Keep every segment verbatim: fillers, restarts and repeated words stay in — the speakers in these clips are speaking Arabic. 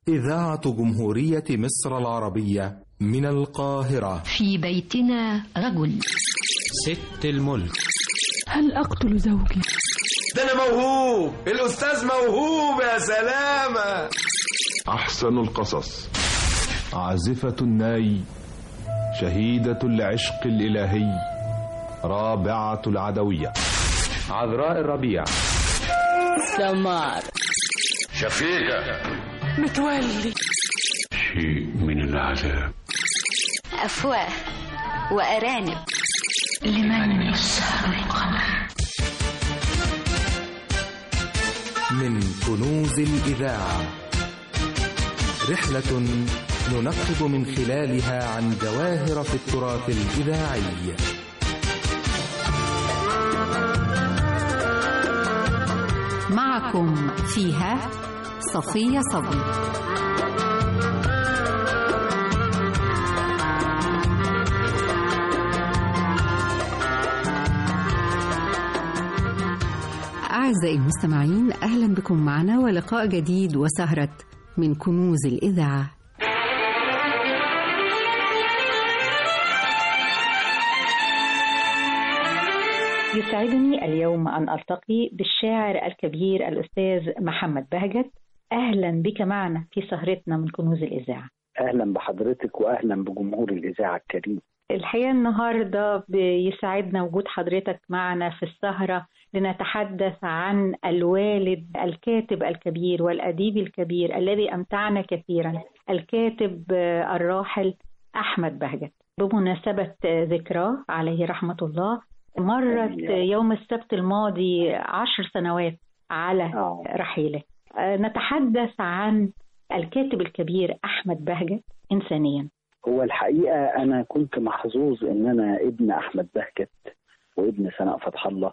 إذاعة جمهورية مصر العربية من القاهرة. في بيتنا رجل. ست الملك. هل أقتل زوجي؟ ده أنا موهوب، الأستاذ موهوب يا سلامة. أحسن القصص. عازفة الناي، شهيدة العشق الإلهي، رابعة العدوية، عذراء الربيع، سمار، شفيقة، متولي، شيء من العذاب، أفواه وأرانب، لمن يسهر القمر. من كنوز الإذاعة، رحلة ننقب من خلالها عن جواهر في التراث الإذاعي. معكم فيها صفية صبري. أعزائي المستمعين، أهلا بكم معنا ولقاء جديد وسهرة من كنوز الإذاعة. يسعدني اليوم أن ألتقي بالشاعر الكبير الأستاذ محمد بهجت. أهلا بك معنا في سهرتنا من كنوز الإذاعة. أهلا بحضرتك وأهلا بجمهور الإذاعة الكريم. الحقيقة النهاردة بيسعدنا وجود حضرتك معنا في السهرة لنتحدث عن الوالد الكاتب الكبير والأديب الكبير الذي أمتعنا كثيرا، الكاتب الراحل أحمد بهجت. بمناسبة ذكراه عليه رحمة الله، مرت يوم السبت الماضي عشر سنوات على رحيله. نتحدث عن الكاتب الكبير أحمد بهجت إنسانيا. هو الحقيقة أنا كنت محظوظ إن أنا ابن أحمد بهجت وابن سناء فتح الله،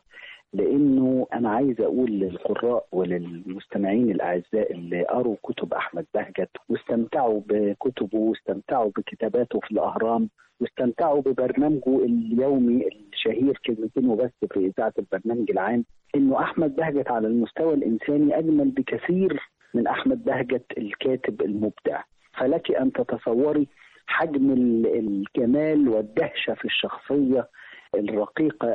لأنه أنا عايز أقول للقراء وللمستمعين الأعزاء اللي قروا كتب أحمد بهجت واستمتعوا بكتبه واستمتعوا بكتاباته في الأهرام واستمتعوا ببرنامجه اليومي الشهير كلمتين وبس في إذاعة البرنامج العام، إنه أحمد بهجت على المستوى الإنساني أجمل بكثير من أحمد بهجت الكاتب المبدع. فلك أن تتصوري حجم الجمال والدهشة في الشخصية الرقيقة.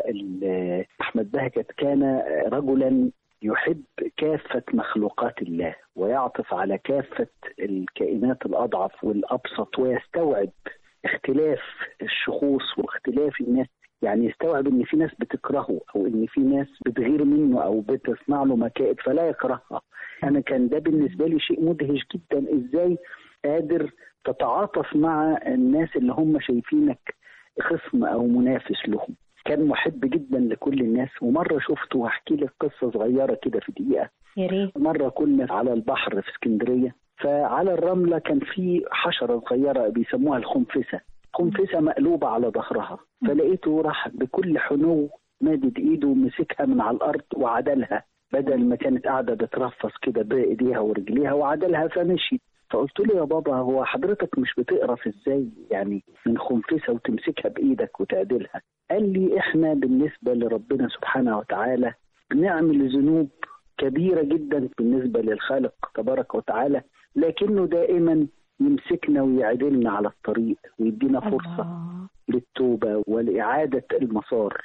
أحمد بهجت كان رجلا يحب كافة مخلوقات الله ويعطف على كافة الكائنات الأضعف والأبسط، ويستوعب اختلاف الشخوص واختلاف الناس. يعني يستوعب ان في ناس بتكرهه او ان في ناس بتغير منه او بتصنع له مكائد فلا يكرهها. انا كان ده بالنسبة لي شيء مدهش جدا، ازاي قادر تتعاطف مع الناس اللي هم شايفينك خصم او منافس لهم. كان محب جدا لكل الناس. ومرة شفته وهحكي لك قصة صغيرة كده في دقيقة. يا ريت. مرة كنا على البحر في اسكندرية، فعلى الرملة كان في حشرة صغيرة بيسموها الخنفسة، خنفسة مقلوبة على ظهرها، فلقيته راح بكل حنو مادد ايده ومسكها من على الارض وعدلها، بدل ما كانت قاعدة بترفص كده بايديها ورجليها، وعدلها فمشي. فقلت له يا بابا، هو حضرتك مش بتقرف ازاي يعني من خنفسة وتمسكها بايدك وتعدلها؟ قال لي احنا بالنسبة لربنا سبحانه وتعالى بنعمل ذنوب كبيرة جدا بالنسبة للخالق تبارك وتعالى، لكنه دائما يمسكنا ويعدلنا على الطريق ويدينا فرصة الله. للتوبة ولإعادة المسار.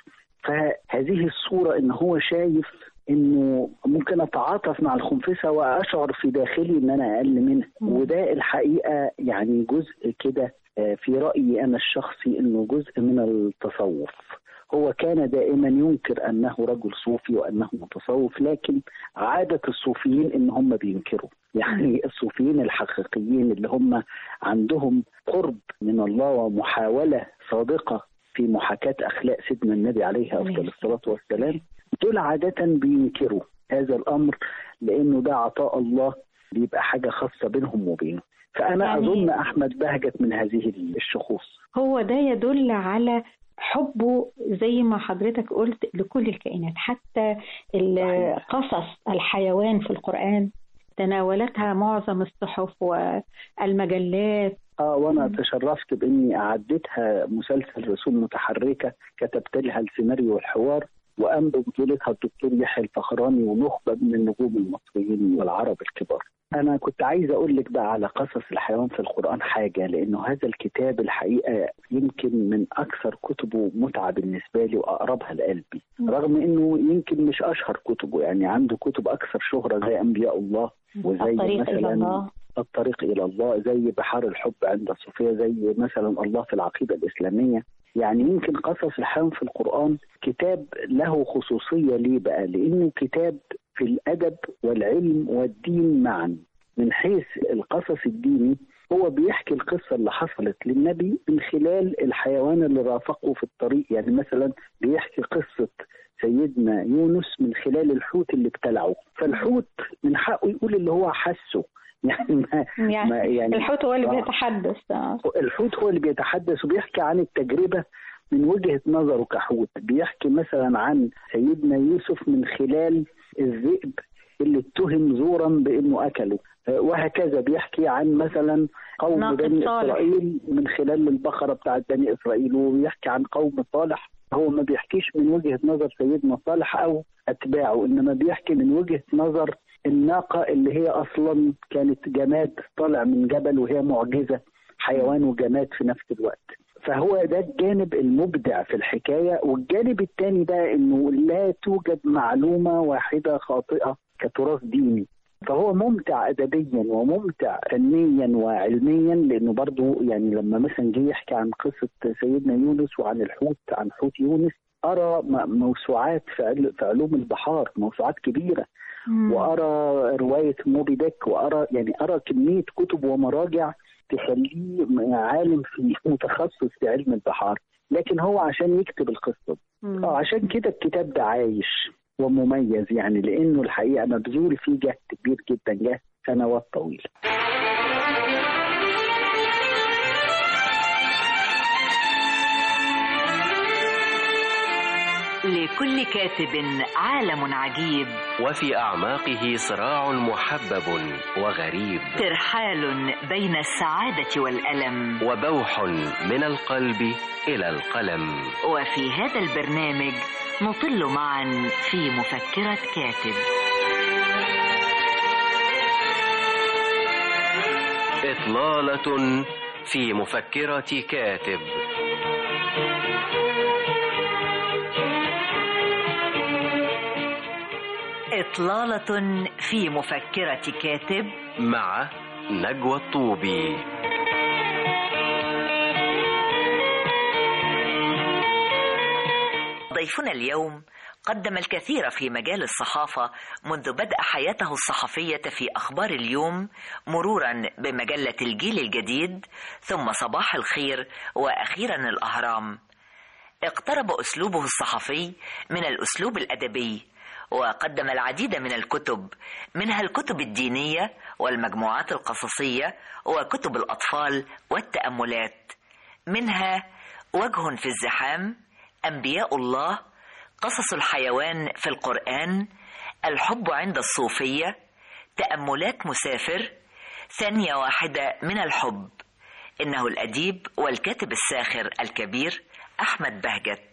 فهذه الصورة إن هو شايف إنه ممكن أتعاطف مع الخنفسة وأشعر في داخلي إن أنا أقل منها، وده الحقيقة يعني جزء كده في رأيي أنا الشخصي إنه جزء من التصوف. هو كان دائما ينكر أنه رجل صوفي وأنه متصوف، لكن عادة الصوفيين إن هم بينكروا. يعني الصوفيين الحقيقيين اللي هم عندهم قرب من الله ومحاولة صادقة في محاكاة أخلاق سيدنا النبي عليه أفضل الصلاة والسلام، دول عادة بينكروا هذا الأمر، لأنه ده عطاء الله بيبقى حاجة خاصة بينهم وبينه. فأنا يعني أظن أحمد بهجت من هذه الشخوص. هو ده يدل على حبه زي ما حضرتك قلت لكل الكائنات، حتى قصص الحيوان في القرآن تناولتها معظم الصحف والمجلات. اه وانا تشرفت باني اعدتها مسلسل رسوم متحركه، كتبت لها السيناريو والحوار، وقام ببطولتها الدكتور يحيى الفخراني ونخبه من النجوم المصريين والعرب الكبار. أنا كنت عايز أقول لك بقى على قصص الحيوان في القرآن حاجة، لأنه هذا الكتاب الحقيقة يمكن من أكثر كتبه متعة بالنسبة لي وأقربها لقلبي، رغم أنه يمكن مش أشهر كتبه، يعني عنده كتب أكثر شهرة زي أنبياء الله وزي الطريق مثلا إلى الله. الطريق إلى الله، زي بحار الحب عند الصوفية، زي مثلا الله في العقيدة الإسلامية. يعني يمكن قصص الحيوان في القرآن كتاب له خصوصية. ليه بقى؟ لأنه كتاب في الأدب والعلم والدين معا. من حيث القصص الديني هو بيحكي القصة اللي حصلت للنبي من خلال الحيوان اللي رافقه في الطريق. يعني مثلا بيحكي قصة سيدنا يونس من خلال الحوت اللي ابتلعه، فالحوت من حقه يقول اللي هو حسه. يعني, ما يعني, ما يعني الحوت هو اللي آه بيتحدث. آه. الحوت هو اللي بيتحدث وبيحكي عن التجربة من وجهة نظره كحوت. بيحكي مثلا عن سيدنا يوسف من خلال الذئب اللي اتهم زورا بانه اكله، وهكذا. بيحكي عن مثلا قوم بني اسرائيل من خلال البقرة بتاعت بني اسرائيل، وبيحكي عن قوم صالح. هو ما بيحكيش من وجهة نظر سيدنا صالح او اتباعه، انما بيحكي من وجهة نظر الناقة اللي هي اصلا كانت جماد طالع من جبل وهي معجزة، حيوان وجماد في نفس الوقت. فهو ده الجانب المبدع في الحكاية. والجانب الثاني بقى انه لا توجد معلومة واحدة خاطئة كتراث ديني، فهو ممتع أدبيا وممتع فنيا وعلميا. لأنه برضو يعني لما مثلا جه يحكي عن قصة سيدنا يونس وعن الحوت، عن حوت يونس، أرى موسوعات في علوم البحار، موسوعات كبيرة، وأرى رواية موبي ديك، وأرى يعني أرى كمية كتب ومراجع تخليه عالم في متخصص في علم البحار. لكن هو عشان يكتب القصة اه عشان كده الكتاب ده عايش ومميز، يعني لأنه الحقيقة مبذول فيه جهد كبير جدا، جهد سنوات طويلة. لكل كاتب عالم عجيب، وفي أعماقه صراع محبب وغريب، ترحال بين السعادة والألم، وبوح من القلب إلى القلم. وفي هذا البرنامج نطل معا في مفكرة كاتب. إطلالة في مفكرة كاتب. إطلالة في مفكرة كاتب مع نجوى الطوبي. ضيفنا اليوم قدم الكثير في مجال الصحافة منذ بدء حياته الصحفية في أخبار اليوم، مرورا بمجلة الجيل الجديد، ثم صباح الخير، وأخيرا الأهرام. اقترب أسلوبه الصحفي من الأسلوب الأدبي، وقدم العديد من الكتب، منها الكتب الدينية والمجموعات القصصية وكتب الأطفال والتأملات، منها وجه في الزحام، أنبياء الله، قصص الحيوان في القرآن، الحب عند الصوفية، تأملات مسافر، ثانية واحدة من الحب. إنه الأديب والكاتب الساخر الكبير أحمد بهجت.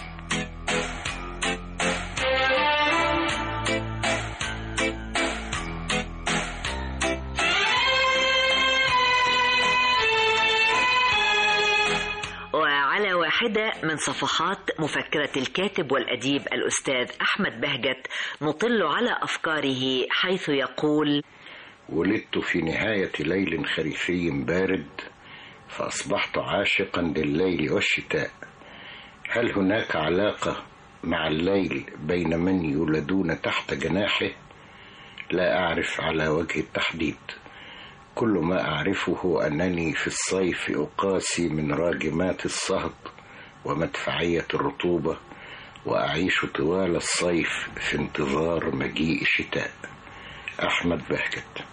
وعلى واحدة من صفحات مفكرة الكاتب والأديب الأستاذ أحمد بهجت نطل على أفكاره، حيث يقول: ولدت في نهاية ليل خريفي بارد، فأصبحت عاشقا لليل والشتاء. هل هناك علاقة مع الليل بين من يولدون تحت جناحه؟ لا أعرف على وجه التحديد. كل ما أعرفه أنني في الصيف أقاسي من راجمات الصهد ومدفعية الرطوبة، وأعيش طوال الصيف في انتظار مجيء الشتاء. أحمد بهجت.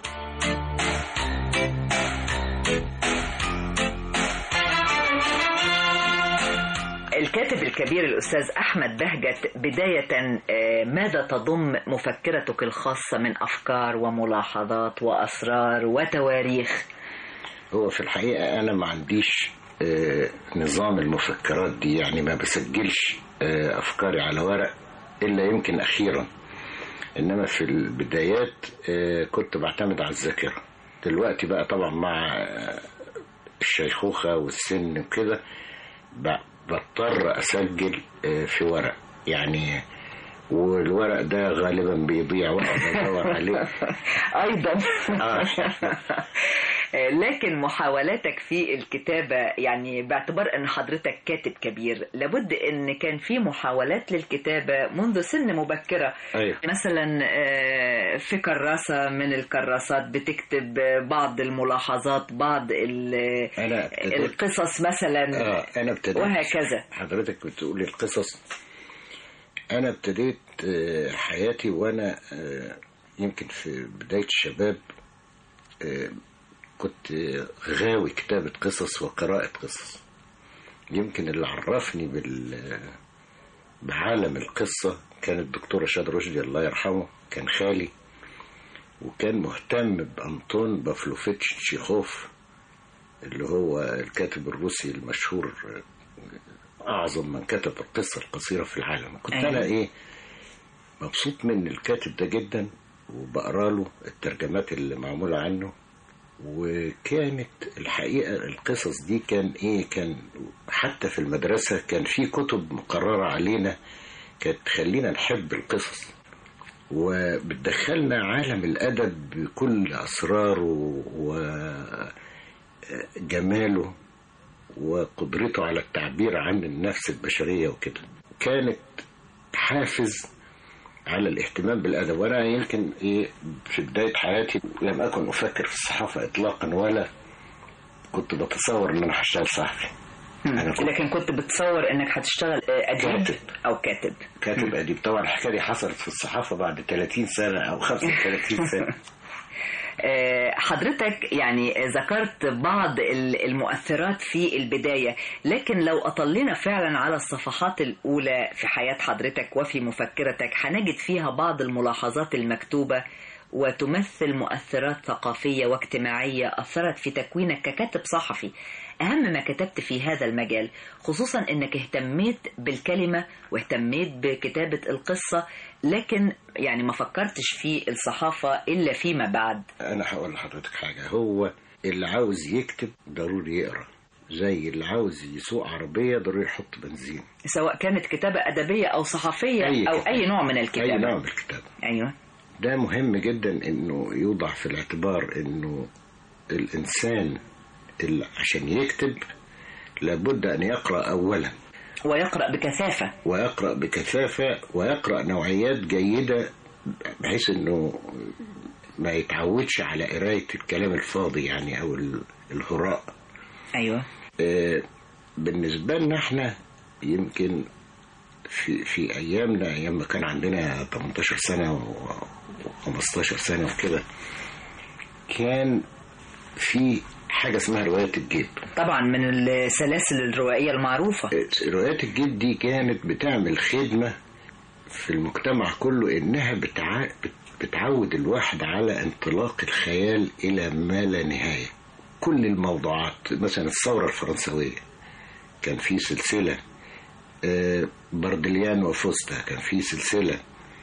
الكاتب الكبير الأستاذ أحمد بهجت، بداية ماذا تضم مفكرتك الخاصة من أفكار وملاحظات وأسرار وتواريخ؟ هو في الحقيقة أنا ما عنديش نظام المفكرات دي، يعني ما بسجلش أفكاري على ورق إلا يمكن أخيرا. إنما في البدايات كنت بعتمد على الذاكرة. دلوقتي بقى طبعا مع الشيخوخة والسن وكده بضطر أسجل في ورق يعني، والورق ده غالبا بيضيع وقت بدور عليه أيضا. آه. لكن محاولاتك في الكتابة يعني باعتبار أن حضرتك كاتب كبير، لابد أن كان في محاولات للكتابة منذ سن مبكرة. أيوة. مثلا في كراسة من الكراسات بتكتب بعض الملاحظات، بعض القصص مثلا. آه أنا ابتديت وهكذا. حضرتك بتقولي القصص، أنا ابتديت حياتي وأنا يمكن في بداية الشباب كنت غاوي كتابة قصص وقراءة قصص. يمكن اللي عرفني بال بعالم القصة كان الدكتور رشاد رشدي الله يرحمه، كان خالي، وكان مهتم بأنطون بافلوفيتش تشيخوف اللي هو الكاتب الروسي المشهور، أعظم من كتب القصة القصيرة في العالم. كنت أيوة. أنا إيه مبسوط من الكاتب ده جدا، وبقرأ له الترجمات اللي معمولة عنه. وكانت الحقيقة القصص دي كان إيه كان حتى في المدرسة كان في كتب مقررة علينا كانت تخلينا نحب القصص، وبتدخلنا عالم الأدب بكل أسراره وجماله وقدرته على التعبير عن النفس البشرية وكده. كانت حافز على الاهتمام بالأدب. وأنا يمكن إيه في بداية حياتي لم أكن أفكر في الصحافة إطلاقا، ولا كنت بتصور إن أنا هشتغل صحفي. أنا كنت لكن كنت بتصور إنك هتشتغل أديب كاتب. أو كاتب كاتب أديب. طبعا الحكاية دي حصلت في الصحافة بعد ثلاثين سنة أو خمسة وثلاثين سنة. حضرتك يعني ذكرت بعض المؤثرات في البداية، لكن لو أطلنا فعلا على الصفحات الأولى في حياة حضرتك وفي مفكرتك هنجد فيها بعض الملاحظات المكتوبة وتمثل مؤثرات ثقافية واجتماعية أثرت في تكوينك ككاتب صحفي. أهم ما كتبت في هذا المجال، خصوصا أنك اهتميت بالكلمة واهتميت بكتابة القصة، لكن يعني ما فكرتش في الصحافة إلا فيما بعد. أنا هقول لحضرتك حاجة، هو اللي عاوز يكتب ضروري يقرأ، زي اللي عاوز يسوق عربية ضروري يحط بنزين، سواء كانت كتابة أدبية أو صحفية أي أو أي نوع من الكتابة. أي نوع من الكتابة. أيوة. ده مهم جدا إنه يوضع في الاعتبار إنه الإنسان اللي عشان يكتب لابد أن يقرأ أولا، ويقرأ بكثافة ويقرأ بكثافة ويقرأ نوعيات جيدة، بحيث إنه ما يتعودش على قراية الكلام الفاضي يعني أو الهراء. أيوة. آه بالنسبة لنا احنا يمكن في في أيامنا، أيام ما كان عندنا ثمانية عشر سنة وخمستاشر سنة وكده، كان في حاجة اسمها رواية الجيب. طبعا من السلاسل الروائية المعروفة. رواية الجيب دي كانت بتعمل خدمة في المجتمع كله، إنها بتع... بتعود الواحد على انطلاق الخيال إلى ما لا نهاية. كل الموضوعات، مثلا الثورة الفرنسوية كان في سلسلة، باردليان وفوستا كان في سلسلة،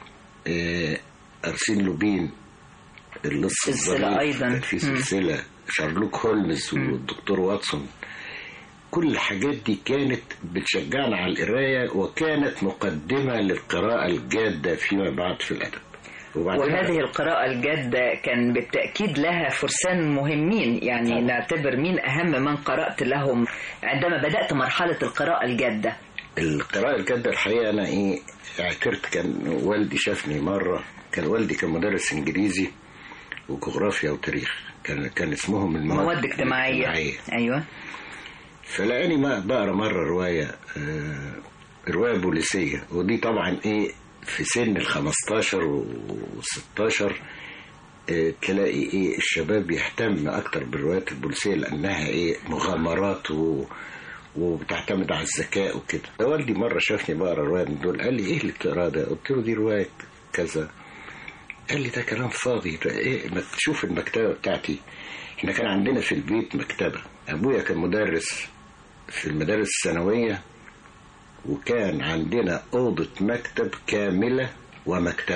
أرسين لوبين اللص الظريف أيضا كان في سلسلة، شارلوك هولمز والدكتور واتسون. كل الحاجات دي كانت بتشجعنا على القراية، وكانت مقدمة للقراءة الجادة فيما بعد في الأدب. وهذه القراءة الجادة كان بالتأكيد لها فرسان مهمين، يعني طبعا. نعتبر مين أهم من قرأت لهم عندما بدأت مرحلة القراءة الجادة؟ القراءة الجادة الحقيقة أنا إيه اعترت، كان والدي شافني مرة، كان والدي كان مدرس إنجليزي وجغرافيا وتاريخ، كان كان اسمهم المواد مواد اجتماعية. أيوة. فلقاني ما بقرا مرة رواية آه رواية بوليسية، ودي طبعا إيه في سن الخمستاشر والستاشر آه تلاقي إيه الشباب يهتم أكتر بالروايات البوليسية، لأنها إيه مغامرات و وبتعتمد على الذكاء وكده. والدي مرة شافني بقرا رواية من دول، قال لي إيه اللي بتقرا ده؟ قلت له دي رواية كذا. قال لي ده كلام فاضي، ايه ما تشوف المكتبة بتاعتي. احنا كان عندنا في البيت مكتبة، ابويا كان مدرس في المدارس الثانوية، وكان عندنا أوضة مكتب كاملة ومكتبة،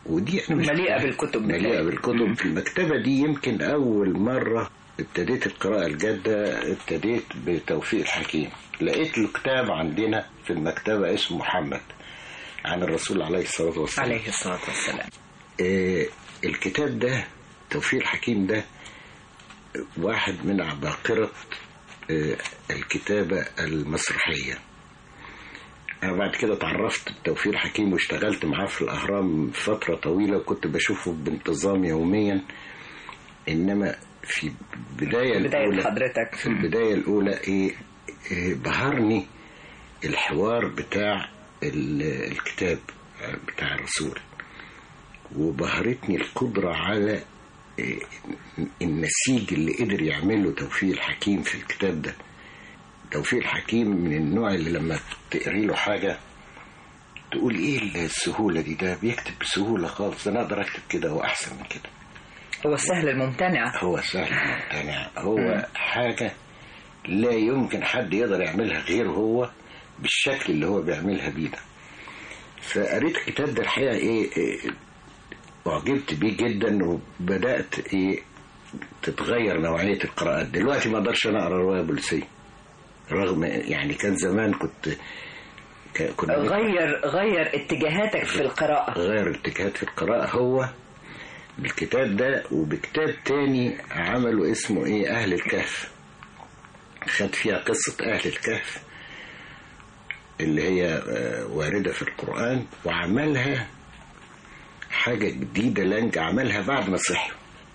ودي أنا مش مليئة بالكتب. مليئة بالكتب. في المكتبة دي يمكن أول مرة ابتديت القراءة الجادة ابتديت بتوفيق الحكيم. لقيت له كتاب عندنا في المكتبة اسمه محمد عن الرسول عليه الصلاة والسلام. عليه الصلاة والسلام. آه الكتاب ده توفيق الحكيم ده واحد من عباقرة آه الكتابة المسرحية. أنا بعد كده تعرفت بتوفيق الحكيم واشتغلت معاه في الأهرام فترة طويلة وكنت بشوفه بانتظام يوميا. إنما في بداية الأولى حضرتك في البداية الأولى إيه, إيه بهرني الحوار بتاع الكتاب بتاع الرسول، وبهرتني القدرة على إيه النسيج اللي قدر يعمله توفيق الحكيم في الكتاب ده. توفيق الحكيم من النوع اللي لما تقري له حاجة تقول ايه السهولة دي، ده بيكتب بسهولة خالص، انا اقدر اكتب كده واحسن من كده. هو السهل الممتنع. هو السهل الممتنع. هو م. حاجة لا يمكن حد يقدر يعملها غير هو بالشكل اللي هو بيعملها بيه ده. فقريت الكتاب ده الحقيقة ايه, إيه وعجبت بيه جدا، وبدأت ايه تتغير نوعية القراءات. دلوقتي ما اقدرش انا اقرا رواية بوليسية، رغم يعني كان زمان كنت كنا غير غير اتجاهاتك في القراءة. غير اتجاهات في القراءة هو بالكتاب ده. وبكتاب تاني عمله اسمه ايه أهل الكهف، خد فيها قصة أهل الكهف اللي هي واردة في القرآن، وعملها حاجة جديدة لانج عملها بعد ما صحي،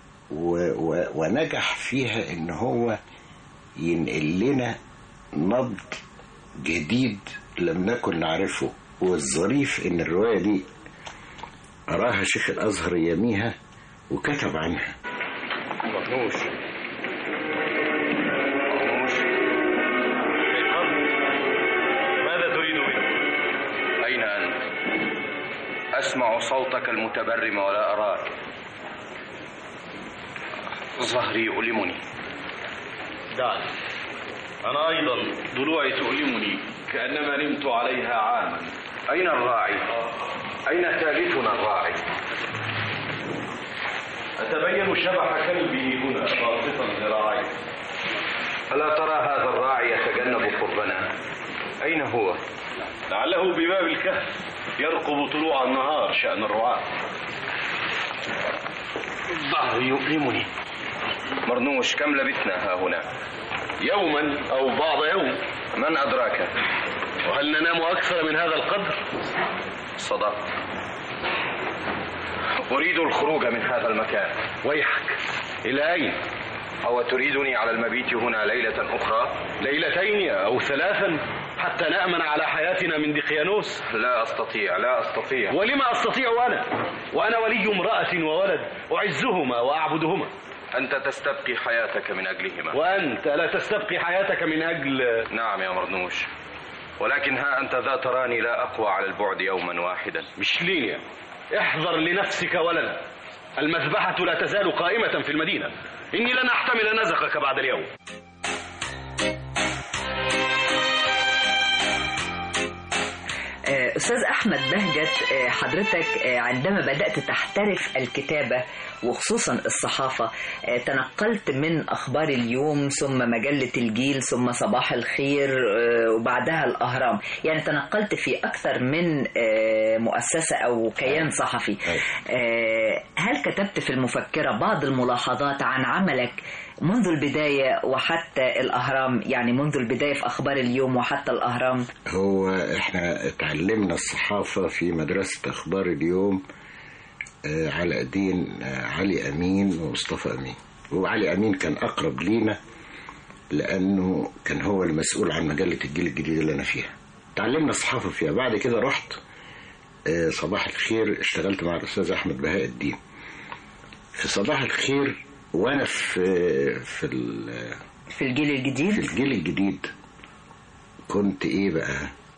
ونجح فيها ان هو ينقل لنا نبض جديد لم نكن نعرفه. والظريف ان الرواية دي قراها شيخ الازهر يميها وكتب عنها. مرنوش مرنوش ماذا تريد مني؟ أين أنت؟ أسمع صوتك المتبرم ولا أراك. ظهري يؤلمني. دعني، أنا أيضا ضلوعي تؤلمني كأنما نمت عليها عاما. أين الراعي؟ أين ثالثنا الراعي؟ أتبين شبح كلبه هنا باسطا ذراعيه. ألا ترى هذا الراعي يتجنب قربنا؟ أين هو؟ لعله بباب الكهف يرقب طلوع النهار شأن الرعاة. ظهري يؤلمني. مرنوش، كم لبثنا ها هنا؟ يوما أو بعض يوم. من أدراك؟ وهل ننام أكثر من هذا القدر؟ صدقت. أريد الخروج من هذا المكان. ويحك، إلى أين؟ أو تريدني على المبيت هنا ليلة أخرى؟ ليلتين أو ثلاثا حتى نأمن على حياتنا من دقيانوس. لا أستطيع، لا أستطيع. ولما أستطيع أنا؟ وأنا ولي امرأة وولد أعزهما وأعبدهما. أنت تستبقي حياتك من أجلهما، وأنت لا تستبقي حياتك من أجل. نعم يا مرنوش، ولكن ها أنت ذا تراني لا أقوى على البعد يوما واحدا. مش لينيا، احذر لنفسك ولدا. المذبحة لا تزال قائمة في المدينة. إني لن أحتمل نزقك بعد اليوم. أستاذ أحمد بهجت، حضرتك عندما بدأت تحترف الكتابة وخصوصا الصحافة تنقلت من أخبار اليوم ثم مجلة الجيل ثم صباح الخير وبعدها الأهرام، يعني تنقلت في أكثر من مؤسسة أو كيان صحفي. هل كتبت في المفكرة بعض الملاحظات عن عملك منذ البداية وحتى الأهرام، يعني منذ البداية في أخبار اليوم وحتى الأهرام؟ هو إحنا اتعلمنا الصحافة في مدرسة أخبار اليوم على ايدين علي امين ومصطفى امين. وعلي امين كان اقرب لينا لانه كان هو المسؤول عن مجله الجيل الجديد اللي انا فيها. تعلمنا الصحافه فيها. بعد كده رحت صباح الخير، اشتغلت مع الاستاذ احمد بهاء الدين في صباح الخير. وانا في في في الجيل الجديد في الجيل الجديد كنت ايه بقى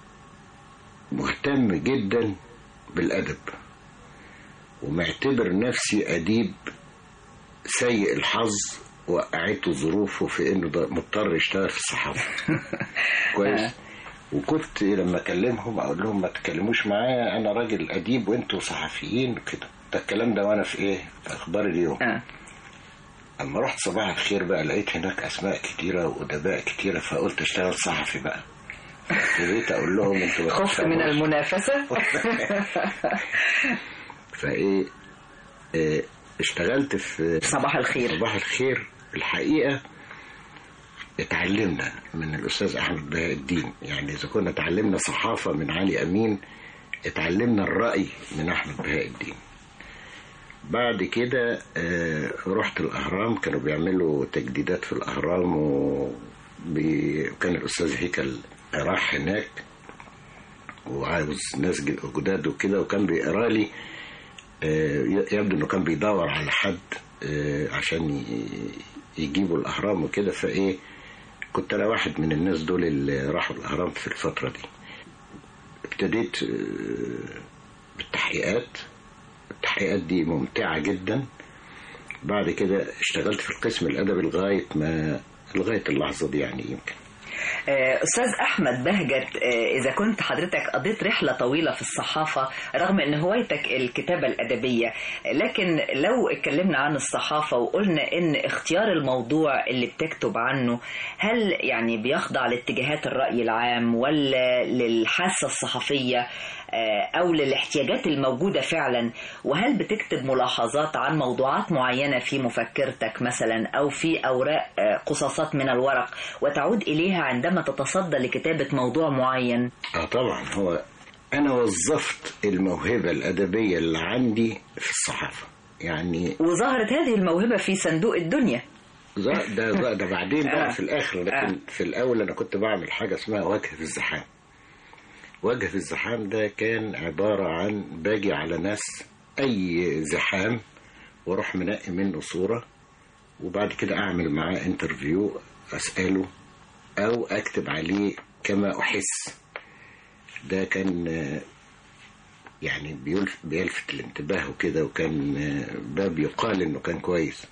مهتم جدا بالادب، ومعتبر نفسي أديب سيء الحظ وقعته ظروفه في إنه مضطر يشتغل في الصحافة. كويس. وكنت لما أكلمهم أقول لهم ما تكلموش معايا، أنا راجل أديب وأنتوا صحفيين كده. ده الكلام ده وانا في ايه في اخبار اليوم. آه. اما رحت صباح الخير بقى لقيت هناك اسماء كتيره وادباء كتيره، فقلت اشتغل صحفي بقى. ابتديت اقول لهم انتوا خفت من المنافسه. فايه إيه اشتغلت في صباح الخير. صباح الخير الحقيقه اتعلمنا من الاستاذ احمد بهاء الدين، يعني اذا كنا اتعلمنا صحافه من علي امين اتعلمنا الراي من احمد بهاء الدين. بعد كده آه رحت الاهرام، كانوا بيعملوا تجديدات في الاهرام وكان الاستاذ هيكل راح هناك وعاوز ناس جداد وكده، وكان بيقرا لي آه يبدو انه كان بيدور على حد آه عشان يجيبوا الاهرام وكده. فايه كنت انا واحد من الناس دول اللي راحوا الاهرام في الفتره دي. ابتديت آه بالتحقيقات. التحقيقات دي ممتعة جدا. بعد كده اشتغلت في القسم الأدبي لغاية ما لغاية اللحظة دي يعني يمكن. أستاذ أحمد بهجت، إذا كنت حضرتك قضيت رحلة طويلة في الصحافة رغم أن هوايتك الكتابة الأدبية، لكن لو اتكلمنا عن الصحافة وقلنا أن اختيار الموضوع اللي بتكتب عنه هل يعني بيخضع لاتجاهات الرأي العام ولا للحاسة الصحفية أو للاحتياجات الموجودة فعلا؟ وهل بتكتب ملاحظات عن موضوعات معينة في مفكرتك مثلا أو في أوراق قصاصات من الورق وتعود إليها عندما تتصدى لكتابة موضوع معين؟ آه طبعا. هو أنا وظفت الموهبة الأدبية اللي عندي في الصحافة يعني. وظهرت هذه الموهبة في صندوق الدنيا. ده ده, ده بعدين بقى في الآخر، لكن في الأول أنا كنت بعمل حاجة اسمها وجه في الزحام. وجه في الزحام ده كان عبارة عن باجي على ناس أي زحام واروح منقي منه صورة وبعد كده أعمل معاه انترفيو، أسأله أو أكتب عليه كما أحس. ده كان يعني بيلفت الانتباه وكده، وكان باب يقال إنه كان كويس.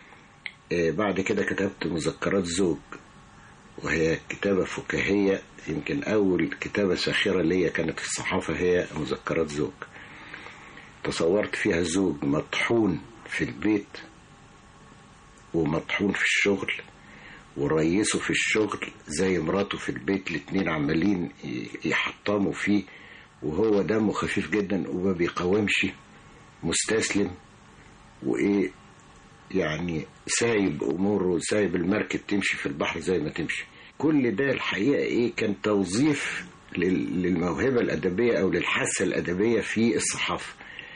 بعد كده كتبت مذكرات زوج، وهي كتابة فكاهية. يمكن أول كتابة ساخرة ليا كانت في الصحافة هي مذكرات زوج. تصورت فيها زوج مطحون في البيت ومطحون في الشغل، ورئيسه في الشغل زي مراته في البيت، الاتنين عمالين يحطموا فيه وهو دمه خفيف جدا وما بيقاومش، مستسلم وإيه يعني سايب أموره، سايب المركب تمشي في البحر زي ما تمشي. كل ده الحقيقة إيه كان توظيف للموهبة الأدبية أو للحاسة الأدبية في الصحافة.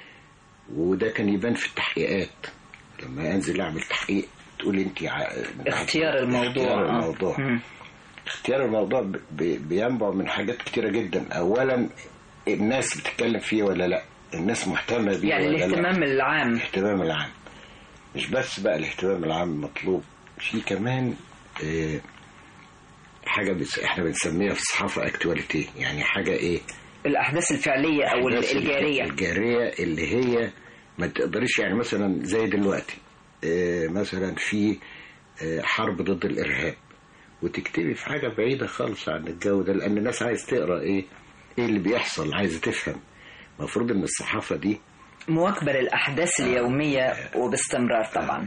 وده كان يبان في التحقيقات. لما أنزل أعمل تحقيق تقول أنت اختيار الموضوع. اختيار الموضوع, آه. اختيار الموضوع بينبع من حاجات كتيرة جدا. أولا الناس بتتكلم فيه ولا لا، الناس مهتمة بيه يعني ولا لا. الاهتمام العام. الاهتمام العام مش بس بقى الاهتمام العام مطلوب، في كمان اه حاجة بس احنا بنسميها في الصحافة اكتواليتي، يعني حاجة ايه الأحداث الفعلية أو الجارية. الجارية اللي هي ما تقدرش، يعني مثلا زي دلوقتي اه مثلا في اه حرب ضد الإرهاب، وتكتبي في حاجة بعيدة خالص عن الجو ده، لأن الناس عايز تقرأ ايه ايه اللي بيحصل، عايزة تفهم. المفروض ان الصحافة دي مواكبة للأحداث اليومية وباستمرار طبعا.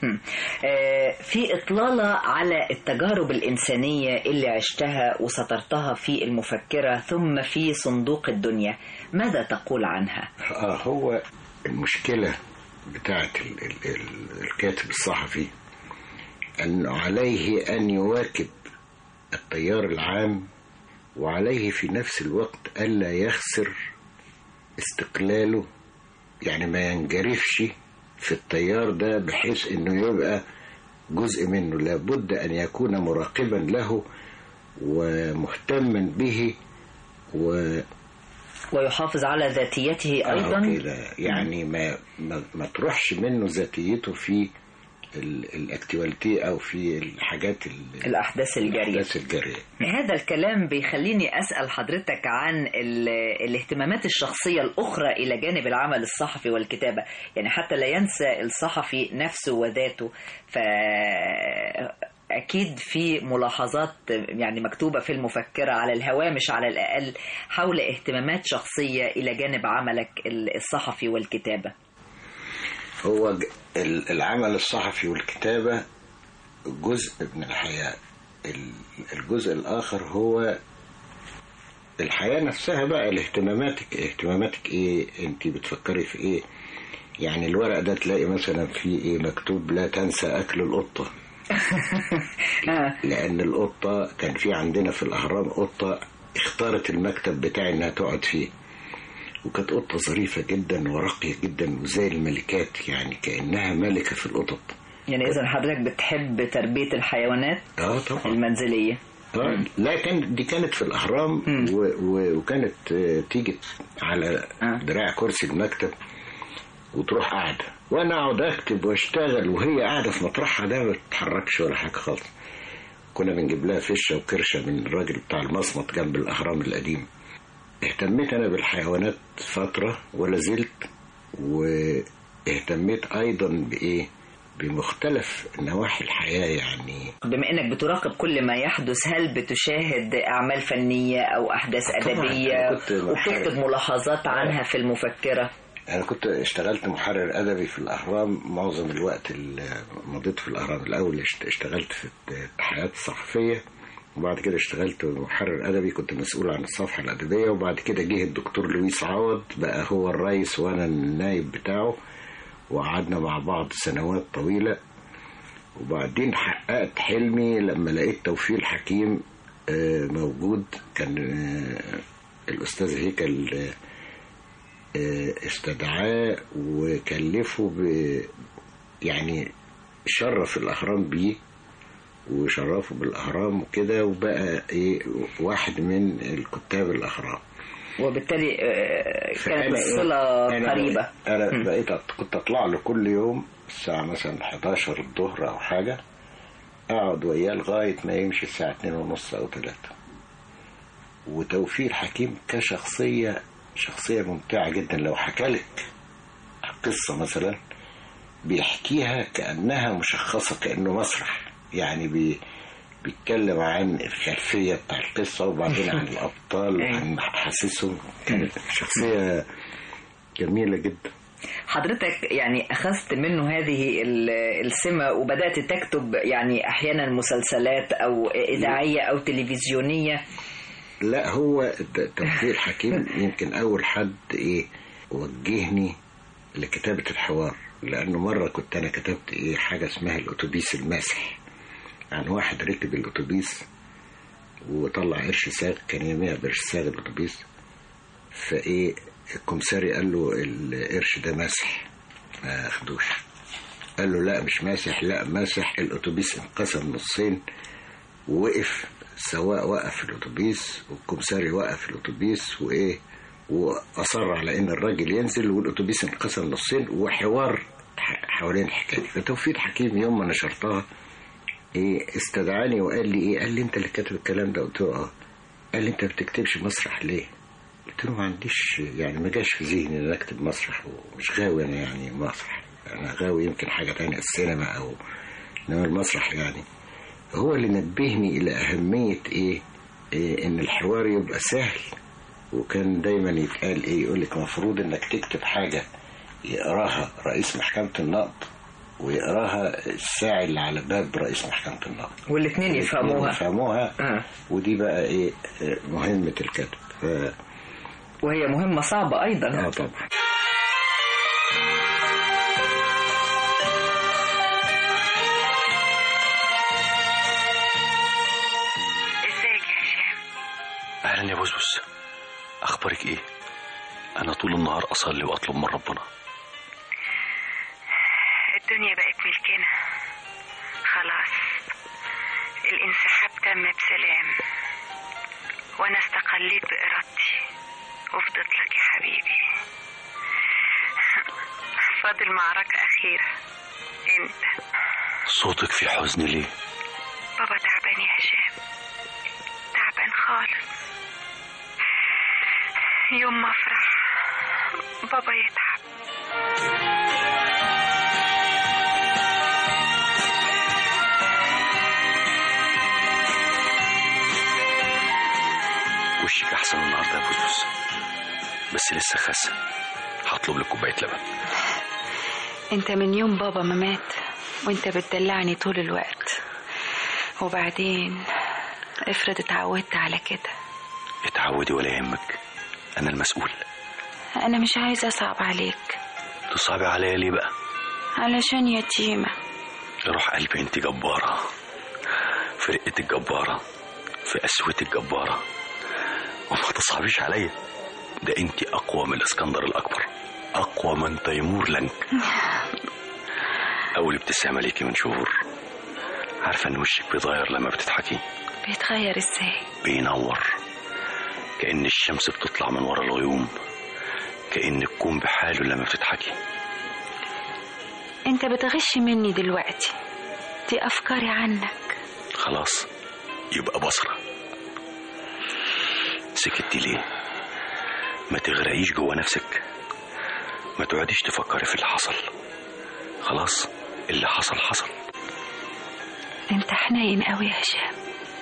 في إطلالة على التجارب الإنسانية اللي عشتها وسطرتها في المفكرة ثم في صندوق الدنيا، ماذا تقول عنها؟ آه هو المشكلة بتاعت ال ال ال الكاتب الصحفي أنه عليه أن يواكب التيار العام، وعليه في نفس الوقت ألا يخسر استقلاله، يعني ما ينجرفش في التيار ده بحيث انه يبقى جزء منه. لابد ان يكون مراقبا له ومهتما به و ويحافظ على ذاتيته ايضا. آه يعني ما, ما ما تروحش منه ذاتيته في الاكتواليتي او في الحاجات الاحداث الجاريه. الاحداث الجاريه. هذا الكلام بيخليني اسال حضرتك عن الاهتمامات الشخصيه الاخرى الى جانب العمل الصحفي والكتابه، يعني حتى لا ينسى الصحفي نفسه وذاته. ف أكيد في ملاحظات يعني مكتوبة في المفكرة على الهوامش على الأقل حول اهتمامات شخصية إلى جانب عملك الصحفي والكتابة. هو العمل الصحفي والكتابة جزء من الحياة، الجزء الآخر هو الحياة نفسها بقى. الاهتماماتك اهتماماتك ايه، انت بتفكري في ايه؟ يعني الورق ده تلاقي مثلا فيه ايه مكتوب لا تنسى اكل القطة. لان القطة كان في عندنا في الاهرام قطة اختارت المكتب بتاعي انها تقعد فيه، وكانت قطة ظريفة جدا وراقية جدا وزي الملكات، يعني كأنها ملكة في القطط. يعني اذا حضرتك بتحب تربية الحيوانات اه طبعا المنزلية. اه لا كان دي كانت في الاهرام و... و... وكانت تيجي على دراع كرسي المكتب وتروح قاعدة وانا اقعد اكتب واشتغل وهي قاعدة في مطرحها ده ما تتحركش ولا حاجة خالص. كنا بنجيب لها فشة وكرشة من الراجل بتاع المصمت جنب الاهرام القديم. اهتميت انا بالحيوانات فترة ولا زلت، واهتميت ايضا بايه بمختلف نواحي الحياة. يعني بما انك بتراقب كل ما يحدث، هل بتشاهد اعمال فنية او احداث ادبية وبتكتب ملاحظات عنها في المفكرة؟ انا كنت اشتغلت محرر ادبي في الاهرام معظم الوقت اللي مضيت في الاهرام. الاول اشتغلت في الحياة الصحفية، وبعد كده اشتغلت محرر ادبي، كنت مسؤول عن الصفحة الادبية. وبعد كده جه الدكتور لويس عوض بقى هو الرئيس وانا النائب بتاعه، وقعدنا مع بعض سنوات طويلة. وبعدين حققت حلمي لما لقيت توفيق حكيم موجود. كان الأستاذ هيكل استدعاه وكلفه ب يعني شرف الأهرام بيه وشرفه بالأهرام وكده، وبقى ايه واحد من الكتاب الأهرام، وبالتالي كانت الصلة قريبة. أنا بقيت كنت أطلع له كل يوم الساعة مثلا حداشر الظهر أو حاجة، أقعد وياه لغاية ما يمشي الساعة اتنين ونص أو تلاتة. وتوفيق حكيم كشخصية شخصية ممتعة جدا. لو حكالك قصة مثلا بيحكيها كأنها مشخصة، كأنه مسرح، يعني بي بيتكلم عن الخلفية بتاع القصة وبعدين عن الأبطال وعن حاسسهم. كانت شخصية جميلة جدا. حضرتك يعني أخذت منه هذه السمة وبدأت تكتب يعني أحيانا مسلسلات أو إذاعية أو تلفزيونية؟ لا، هو توفيق حكيم يمكن أول حد إيه وجهني لكتابة الحوار، لأنه مرة كنت أنا كتبت إيه حاجة اسمها الأتوبيس الماسح، عن واحد ركب الأتوبيس وطلع قرش ساغ، كان يوميها بقرش ساغ الأتوبيس، فإيه الكمساري قال له القرش ده ماسح ما أخدوش. قال له لا مش ماسح، لا ماسح. الأتوبيس انقسم نصين، ووقف السواق وقف الأتوبيس والكمساري وقف الأتوبيس وإيه وأصر على إن الراجل ينزل والأتوبيس انقسم نصين، وحوار حوالين الحكاية. فتوفيق حكيم يوم ما نشرتها ايه استدعاني وقال لي ايه، قال لي انت اللي كاتب الكلام ده؟ قلت له اه. قال لي انت ما بتكتبش مسرح ليه؟ قلت له ما عنديش، يعني ما جاش في ذهني ان اكتب مسرح، ومش غاوي انا يعني مسرح، انا غاوي يمكن حاجه تانية السينما او انما المسرح. يعني هو اللي نبهني الى اهميه ايه, إيه ان الحوار يبقى سهل. وكان دايما يتقال ايه، يقول لك المفروض انك تكتب حاجه يقراها رئيس محكمه النقد ويقراها الساعي اللي على باب رئيس محكمة النقد، والاثنين يفهموها يفهموها آه. ودي بقى ايه مهمة الكاتب. ف... وهي مهمة صعبة ايضا. اه طبعا. ازيك يا هشام؟ اهلا يا بوسبوس، اخبارك ايه؟ انا طول النهار اصلي واطلب من ربنا. الدنيا بقت ملكنا خلاص، الانسحاب تم بسلام، وانا استقليت بارادتي وفضلت لك يا حبيبي. فاضل معركة اخيرة، انت. صوتك في حزن ليه؟ بابا تعبان يا هشام، تعبان خالص. يوم ما افرح بابا يتعب. وشك احسن النهارده يا بوسبوس، بس لسه خاسه. هطلب لك كوبايه لبن. انت من يوم بابا ما مات وانت بتدلعني طول الوقت، وبعدين افرض اتعودت على كده. اتعودي ولا يهمك، انا المسؤول. انا مش عايزة اصعب عليك. تصعبي عليا ليه بقى؟ علشان يتيمة. روح قلبي، انت جبارة، في رقتك جبارة، في قسوتك جبارة، وما تصعبيش عليا. ده انت اقوى من الاسكندر الاكبر، اقوى من تيمور لنك. اول ابتسامة ليكي من شهور، عارفة ان وشك بيتغير لما بتضحكي؟ بيتغير ازاي؟ بينور، كأن الشمس بتطلع من ورا الغيوم، كأن الكون بحاله لما بتضحكي. انت بتغش مني دلوقتي، دي افكاري عنك. خلاص يبقى بصرة. سكتي ليه؟ ما تغرقيش جوا نفسك، ما تقعديش تفكري في اللي حصل. خلاص اللي حصل حصل. انت حنين قوي يا هشام.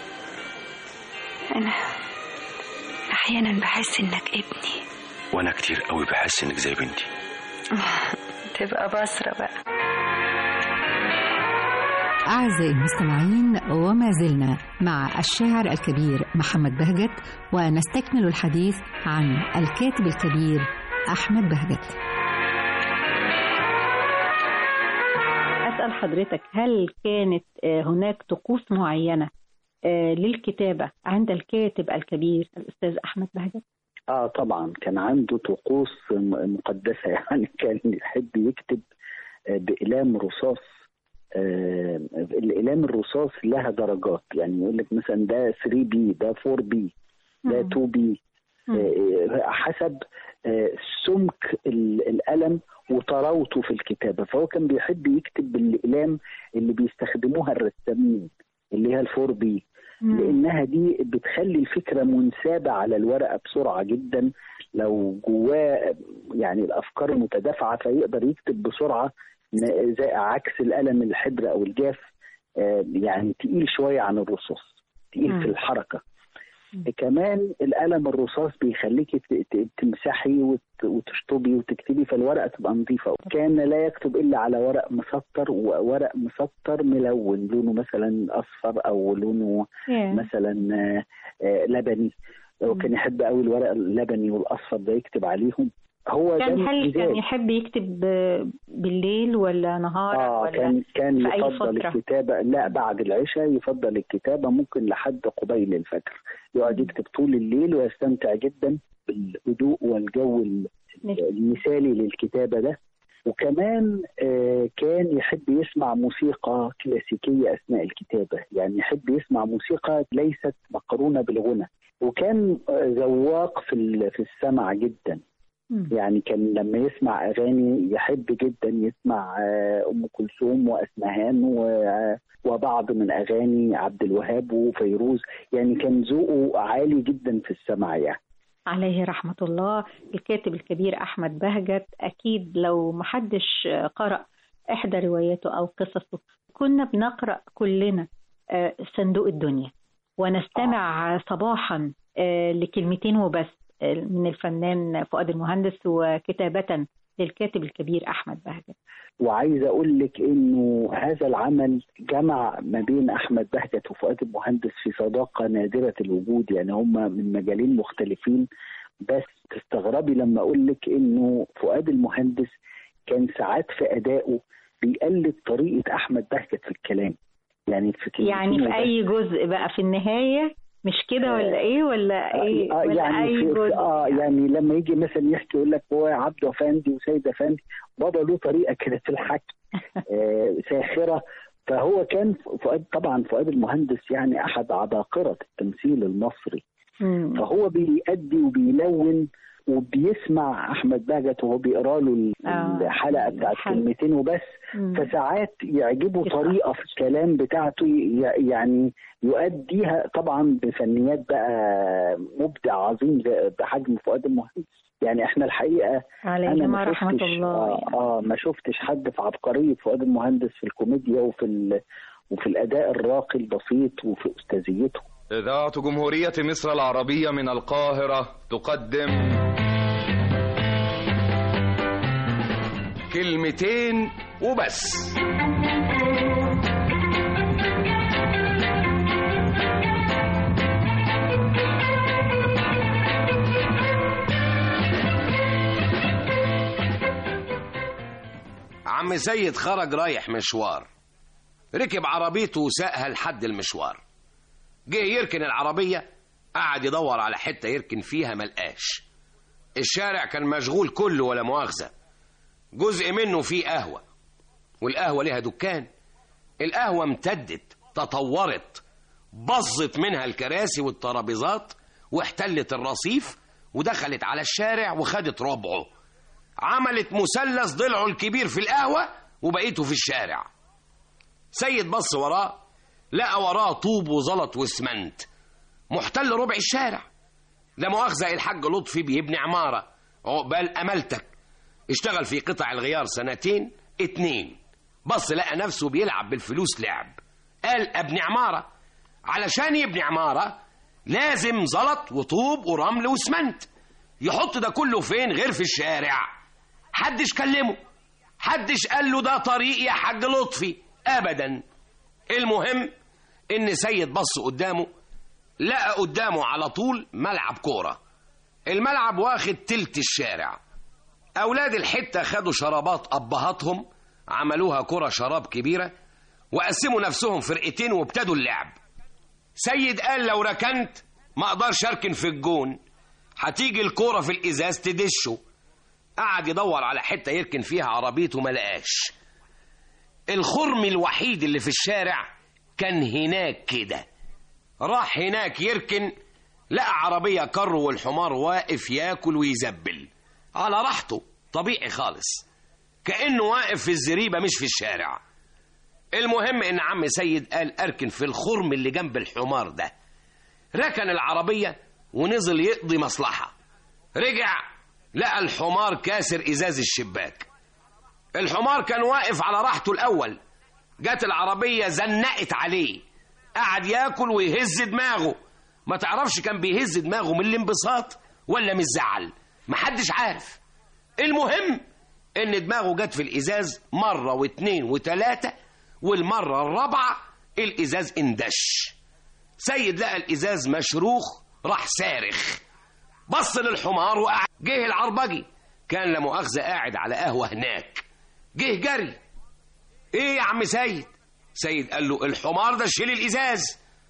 انا احيانا بحس انك ابني، وانا كتير قوي بحس انك زي بنتي. تبقى بصرة بقى. أعزائي المستمعين، وما زلنا مع الشاعر الكبير محمد بهجت، ونستكمل الحديث عن الكاتب الكبير أحمد بهجت. أسأل حضرتك، هل كانت هناك طقوس معينة للكتابة عند الكاتب الكبير الأستاذ أحمد بهجت؟ آه طبعا كان عنده طقوس مقدسة، يعني كان يحب يكتب بإقلام رصاص. آه الإقلام الرصاص لها درجات، يعني يقول لك مثلا ده ثري بي، ده فور بي، ده تو بي، آه حسب آه سمك القلم وطراوته في الكتابة. فهو كان بيحب يكتب بالإقلام اللي بيستخدموها الرسامين، اللي هي الفور بي، لأنها دي بتخلي الفكرة منسابة على الورقة بسرعة جدا. لو جواه يعني الأفكار متدافعة فيقدر يكتب بسرعة، زي عكس القلم الحبر أو الجاف، يعني تقيل شوية عن الرصاص، تقيل مم. في الحركة. مم. كمان القلم الرصاص بيخليك تمسحي وتشطبي وتكتبي فالورقة تبقى نظيفة. كان لا يكتب إلا على ورق مسطر، وورق مسطر ملون لونه مثلا أصفر أو لونه yeah. مثلا لبني. وكان يحب قوي الورق اللبني والأصفر ده يكتب عليهم. هو كان هل كان يحب يكتب بالليل ولا نهار؟ آه ولا كان كان في يفضل الكتابة، لا بعد العشاء يفضل الكتابة، ممكن لحد قبيل الفجر يقعد يكتب طول الليل ويستمتع جدا بالهدوء والجو المثالي للكتابة ده. وكمان آه كان يحب يسمع موسيقى كلاسيكية أثناء الكتابة، يعني يحب يسمع موسيقى ليست مقرونة بالغنى. وكان ذواق في في السمع جدا، يعني كان لما يسمع أغاني يحب جدا يسمع أم كلثوم وأسمهان وبعض من أغاني عبد الوهاب وفيروز، يعني كان ذوقه عالي جدا في السمع يعني. عليه رحمة الله الكاتب الكبير أحمد بهجت. أكيد لو محدش قرأ إحدى رواياته أو قصصه كنا بنقرأ كلنا صندوق الدنيا، ونستمع صباحا لكلمتين وبس من الفنان فؤاد المهندس، وكتابة للكاتب الكبير أحمد بهجت. وعايز أقول لك إنه هذا العمل جمع ما بين أحمد بهجت وفؤاد المهندس في صداقة نادرة الوجود، يعني هما من مجالين مختلفين. بس تستغربي لما أقول لك إنه فؤاد المهندس كان ساعات في أدائه بيقلد طريقة أحمد بهجت في الكلام، يعني في يعني في أي جزء بقى في النهاية مش كده ولا ايه ولا ايه آه ولا يعني اي جزء؟ اه يعني لما يجي مثلا يحكي يقول لك هو عبد افندي وسيد افندي، بابا له طريقه كده في الحكي آه ساخره. فهو كان فؤاد، طبعا فؤاد المهندس يعني احد عباقره التمثيل المصري. مم. فهو بيأدي وبيلون وبيسمع احمد بهجت وهو بيقرا له الحلقه بتاعت كلمتين وبس. مم. فساعات يعجبه طريقه في الكلام بتاعته يعني يؤديها طبعا بفنيات بقى مبدع عظيم بحجم فؤاد المهندس. يعني احنا الحقيقه انا ما رحمه الله آه, اه ما شفتش حد في عبقريه فؤاد المهندس في الكوميديا وفي وفي الاداء الراقي البسيط وفي استاذيته. إذاعة جمهورية مصر العربية من القاهرة تقدم كلمتين وبس. عم سيد خرج رايح مشوار، ركب عربيته وساقها لحد المشوار. جه يركن العربية، قعد يدور على حتة يركن فيها ملقاش. الشارع كان مشغول كله ولا مؤاخذة، جزء منه فيه قهوة، والقهوة ليها دكان. القهوة امتدت تطورت، بظت منها الكراسي والترابيزات واحتلت الرصيف ودخلت على الشارع وخدت ربعه، عملت مثلث ضلعه الكبير في القهوة وبقيته في الشارع. سيد بص وراه، لقى وراه طوب وزلط واسمنت محتل ربع الشارع. لا مؤاخذة الحاج لطفي بيبني عمارة، عقبال أملتك، اشتغل في قطع الغيار سنتين اتنين، بص لقى نفسه بيلعب بالفلوس لعب. قال ابني عمارة، علشان يبني عمارة لازم زلط وطوب ورمل واسمنت. يحط ده كله فين غير في الشارع؟ حدش كلمه، حدش قال له ده طريق يا حاج لطفي ابدا. المهم ان سيد بص قدامه، لقى قدامه على طول ملعب كورة. الملعب واخد تلت الشارع. اولاد الحتة خدوا شرابات ابهاتهم، عملوها كرة شراب كبيرة وقسموا نفسهم فرقتين وابتدوا اللعب. سيد قال لو ركنت ما اقدرش اركن في الجون، هتيجي الكورة في الازاز تدشه. قعد يدور على حتة يركن فيها عربيته ما لقاش. الخرم الوحيد اللي في الشارع كان هناك كده. راح هناك يركن، لقى عربية كرو والحمار واقف ياكل ويزبل على راحته طبيعي خالص، كأنه واقف في الزريبة مش في الشارع. المهم ان عم سيد قال اركن في الخرم اللي جنب الحمار ده. ركن العربية ونزل يقضي مصلحة. رجع لقى الحمار كاسر ازاز الشباك. الحمار كان واقف على راحته الاول، جت العربية زنقت عليه، قعد ياكل ويهز دماغه. ما تعرفش كان بيهز دماغه من الانبساط ولا من الزعل، محدش عارف. المهم ان دماغه جت في الازاز مرة واتنين وتلاتة، والمرة الرابعة الازاز اندش. سيد لقى الازاز مشروخ، راح صارخ، بص للحمار وقعد. جه العربجي كان لا مؤاخذة قاعد على قهوة هناك، جه جري. ايه يا عم سيد؟ سيد قال له الحمار ده شيل الازاز.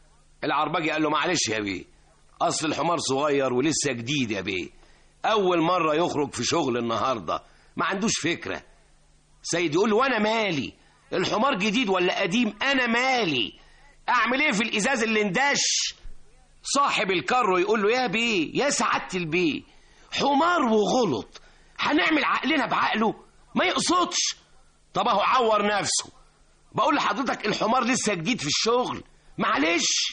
العربجي قال له معلش يا بيه، اصل الحمار صغير ولسه جديد يا بيه، اول مرة يخرج في شغل النهاردة، ما عندوش فكرة. سيد يقول له وانا مالي، الحمار جديد ولا قديم، انا مالي، اعمل ايه في الازاز اللي اندش؟ صاحب الكرو يقول له يا بيه، يا سعادة البيه، حمار وغلط، هنعمل عقلنا بعقله؟ ما يقصدش. طب اهو عور نفسه. بقول لحضرتك الحمار لسه جديد في الشغل، معلش.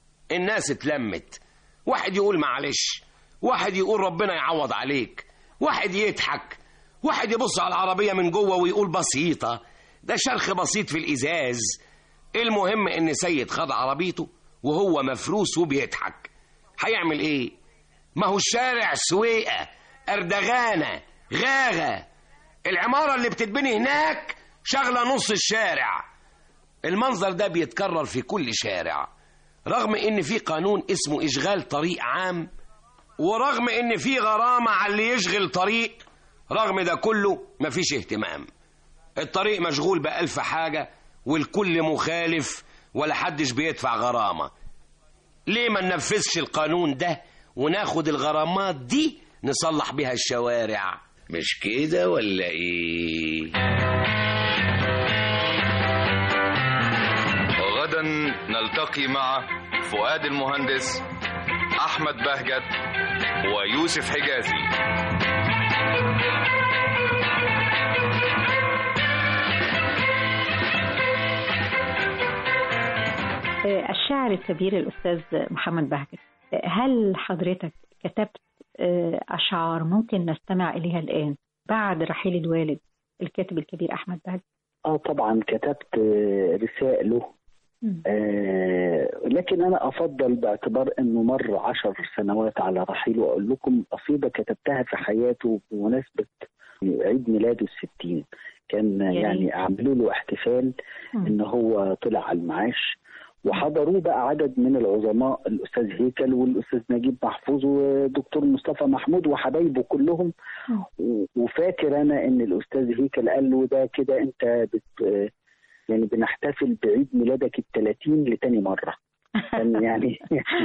الناس اتلمت، واحد يقول معلش، واحد يقول ربنا يعوض عليك، واحد يضحك، واحد يبص على العربية من جوه ويقول بسيطة، ده شرخ بسيط في الإزاز. المهم ان سيد خد عربيته وهو مفروس وبيضحك. هيعمل ايه؟ ما هو الشارع سويقة، أردغانة، غاغة. العمارة اللي بتتبني هناك شغلة نص الشارع. المنظر ده بيتكرر في كل شارع، رغم ان في قانون اسمه اشغال طريق عام، ورغم ان في غرامة على اللي يشغل طريق. رغم ده كله مفيش اهتمام. الطريق مشغول بألف حاجة والكل مخالف ولا حدش بيدفع غرامة. ليه ما ننفذش القانون ده وناخد الغرامات دي نصلح بيها الشوارع؟ مش كده ولا ايه؟ غدا نلتقي مع فؤاد المهندس، أحمد بهجت، ويوسف حجازي. الشاعر الكبير الأستاذ محمد بهجت، هل حضرتك كتبت أشعار ممكن نستمع إليها الآن بعد رحيل الوالد الكاتب الكبير أحمد بهجت؟ آه طبعا كتبت رسائله، آه لكن أنا أفضل باعتبار أنه مر عشر سنوات على رحيله وأقول لكم قصيدة كتبتها في حياته بمناسبة عيد ميلاده الستين. كان يعني عملوا له احتفال ان هو طلع على المعاش، وحضروه بقى عدد من العظماء، الاستاذ هيكل والاستاذ نجيب محفوظ والدكتور مصطفى محمود وحبايبه كلهم. وفاكر انا ان الاستاذ هيكل قال له ده كده انت بت يعني بنحتفل بعيد ميلادك الثلاثين لتاني مره. يعني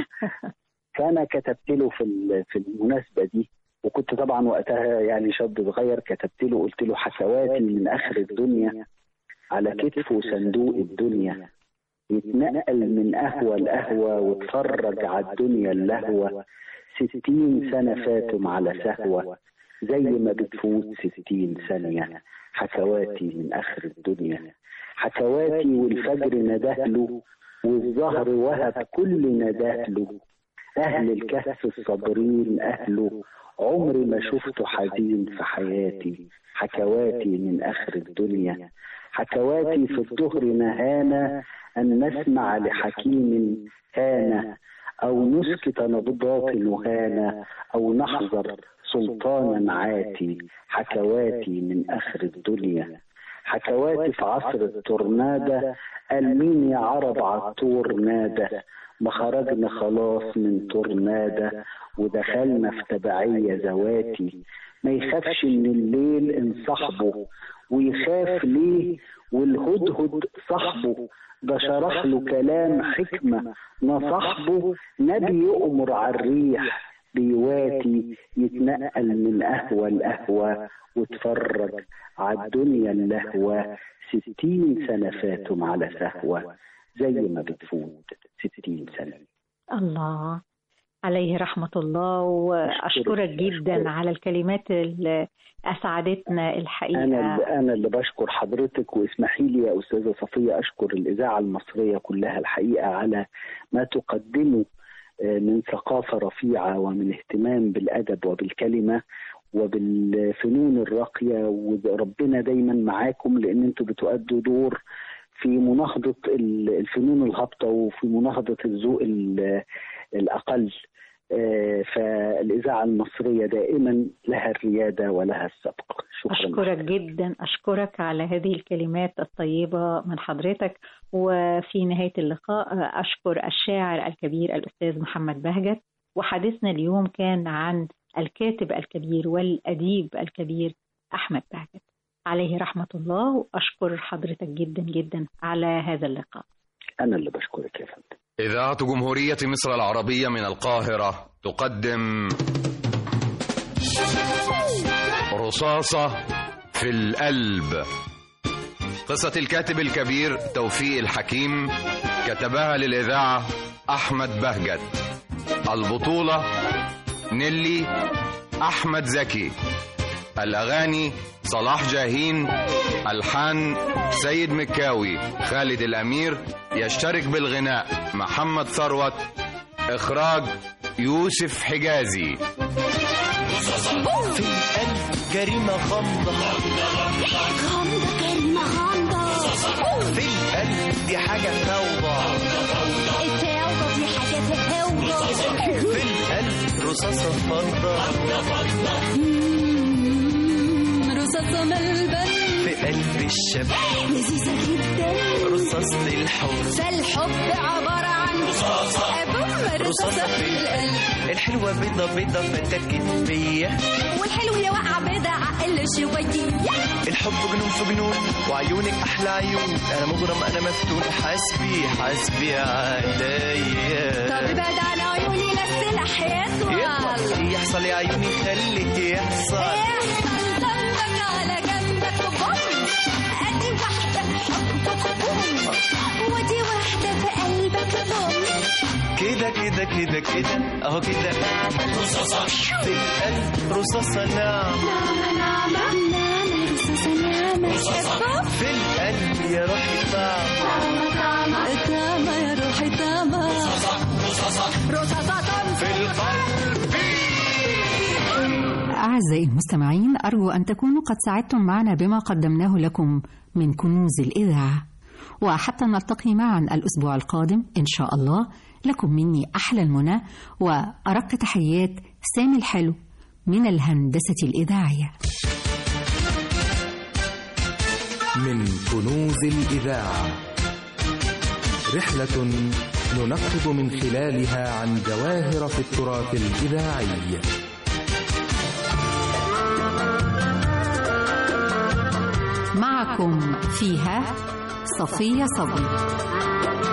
فانا كتبت له في في المناسبه دي، وكنت طبعا وقتها يعني شاب صغير، كتبت له قلت له حسواتي من اخر الدنيا على كتفه صندوق الدنيا، يتنقل من قهوة لقهوة واتفرج على الدنيا اللهوة، ستين سنة فاتم على سهوة زي ما بتفوت ستين ثانية، حسواتي من آخر الدنيا، حسواتي والفجر ندهله والظهر وهب كل ندهله، أهل الكهف الصابرين أهله عمري ما شفته حزين في حياتي، حكواتي من آخر الدنيا، حكواتي في الظهر نهانا أن نسمع لحكيم هانا، أو نسكت نبضات وهانا، أو نحذر سلطانا عاتي، حكواتي من آخر الدنيا، حكواتي في عصر التورنادة، قال مين يا عرب عالطور نادى، ما خرجنا خلاص من تورنادة ودخلنا في تبعية ذواتي، ما يخافش من الليل إن صاحبه، ويخاف ليه والهدهد صاحبه، ده شرح له كلام حكمة نصاحبه، نبي يؤمر على الريح بيواتي، يتنقل من قهوة لقهوة وتفرج على الدنيا اللهوة، ستين سنة فاتم على سهوة زي ما بتفوت ستين سنة. الله عليه رحمة الله، وأشكرك جدا على الكلمات اللي أسعدتنا الحقيقة. أنا أنا اللي بشكر حضرتك، واسمحي لي يا أستاذة صفية أشكر الإذاعة المصرية كلها الحقيقة على ما تقدمه من ثقافة رفيعة ومن اهتمام بالأدب وبالكلمة وبالفنون الراقية، وربنا دايما معاكم، لأن أنتوا بتؤدوا دور في مناهضة الفنون الهابطة وفي مناهضة الذوق الأقل. فالإذاعة المصرية دائما لها الريادة ولها السبق. شكرا. أشكرك جدا، أشكرك على هذه الكلمات الطيبة من حضرتك. وفي نهاية اللقاء أشكر الشاعر الكبير الأستاذ محمد بهجت، وحديثنا اليوم كان عن الكاتب الكبير والأديب الكبير أحمد بهجت عليه رحمة الله. وأشكر حضرتك جدا جدا على هذا اللقاء. أنا اللي بشكرك يا فندم. إذاعة جمهورية مصر العربية من القاهرة تقدم رصاصة في القلب. قصة الكاتب الكبير توفيق الحكيم كتبها للإذاعة أحمد بهجت. البطولة نيلي أحمد زكي. الأغاني صلاح جاهين. ألحان سيد مكاوي. خالد الأمير. يشترك بالغناء محمد ثروت. إخراج يوسف حجازي. في القلب جريمة غامضة، غامضة جريمة غامضة. في القلب دي حاجة فوضى، الفوضى دي حاجة فوضى. في القلب رصاصة فضة، رصاصة ملبن. في قلب الشاب لذيذة جدا، رصاص للحب. فالحب عبارة عن رصاصة، رصاصة في القلب. الحلوة بيضة بيضة فتكت فيا، والحلو يا وقع بيضة عقل شوية. الحب جنون في جنون وعيونك أحلى عيون، أنا مغرم أنا مفتون، حسبي حسبي عليا. طب ابعد عن عيوني بس الحياة يحصل يا عيوني خليك يحصل. يحصل ذنبك على جنبك وبوم، أدي واحدة في حبك بوم، ودي واحدة في قلبك بوم. كده كده كده كده اهو كده رصاصة في القلب، رصاصة ناعمة ناعمة ناعمة، رصاصة ناعمة في القلب يا روحي طعمة طعمة طعمة يا روحي طعمة. رصاصة رصاصة في القلب. أعزائي المستمعين، أرجو أن تكونوا قد ساعدتم معنا بما قدمناه لكم من كنوز الإذاعة، وحتى نلتقي معا الأسبوع القادم إن شاء الله، لكم مني أحلى المنى وأرق تحيات سامي الحلو من الهندسة الإذاعية. من كنوز الإذاعة، رحلة ننقب من خلالها عن جواهر في التراث الإذاعي. معكم فيها صفية صبري.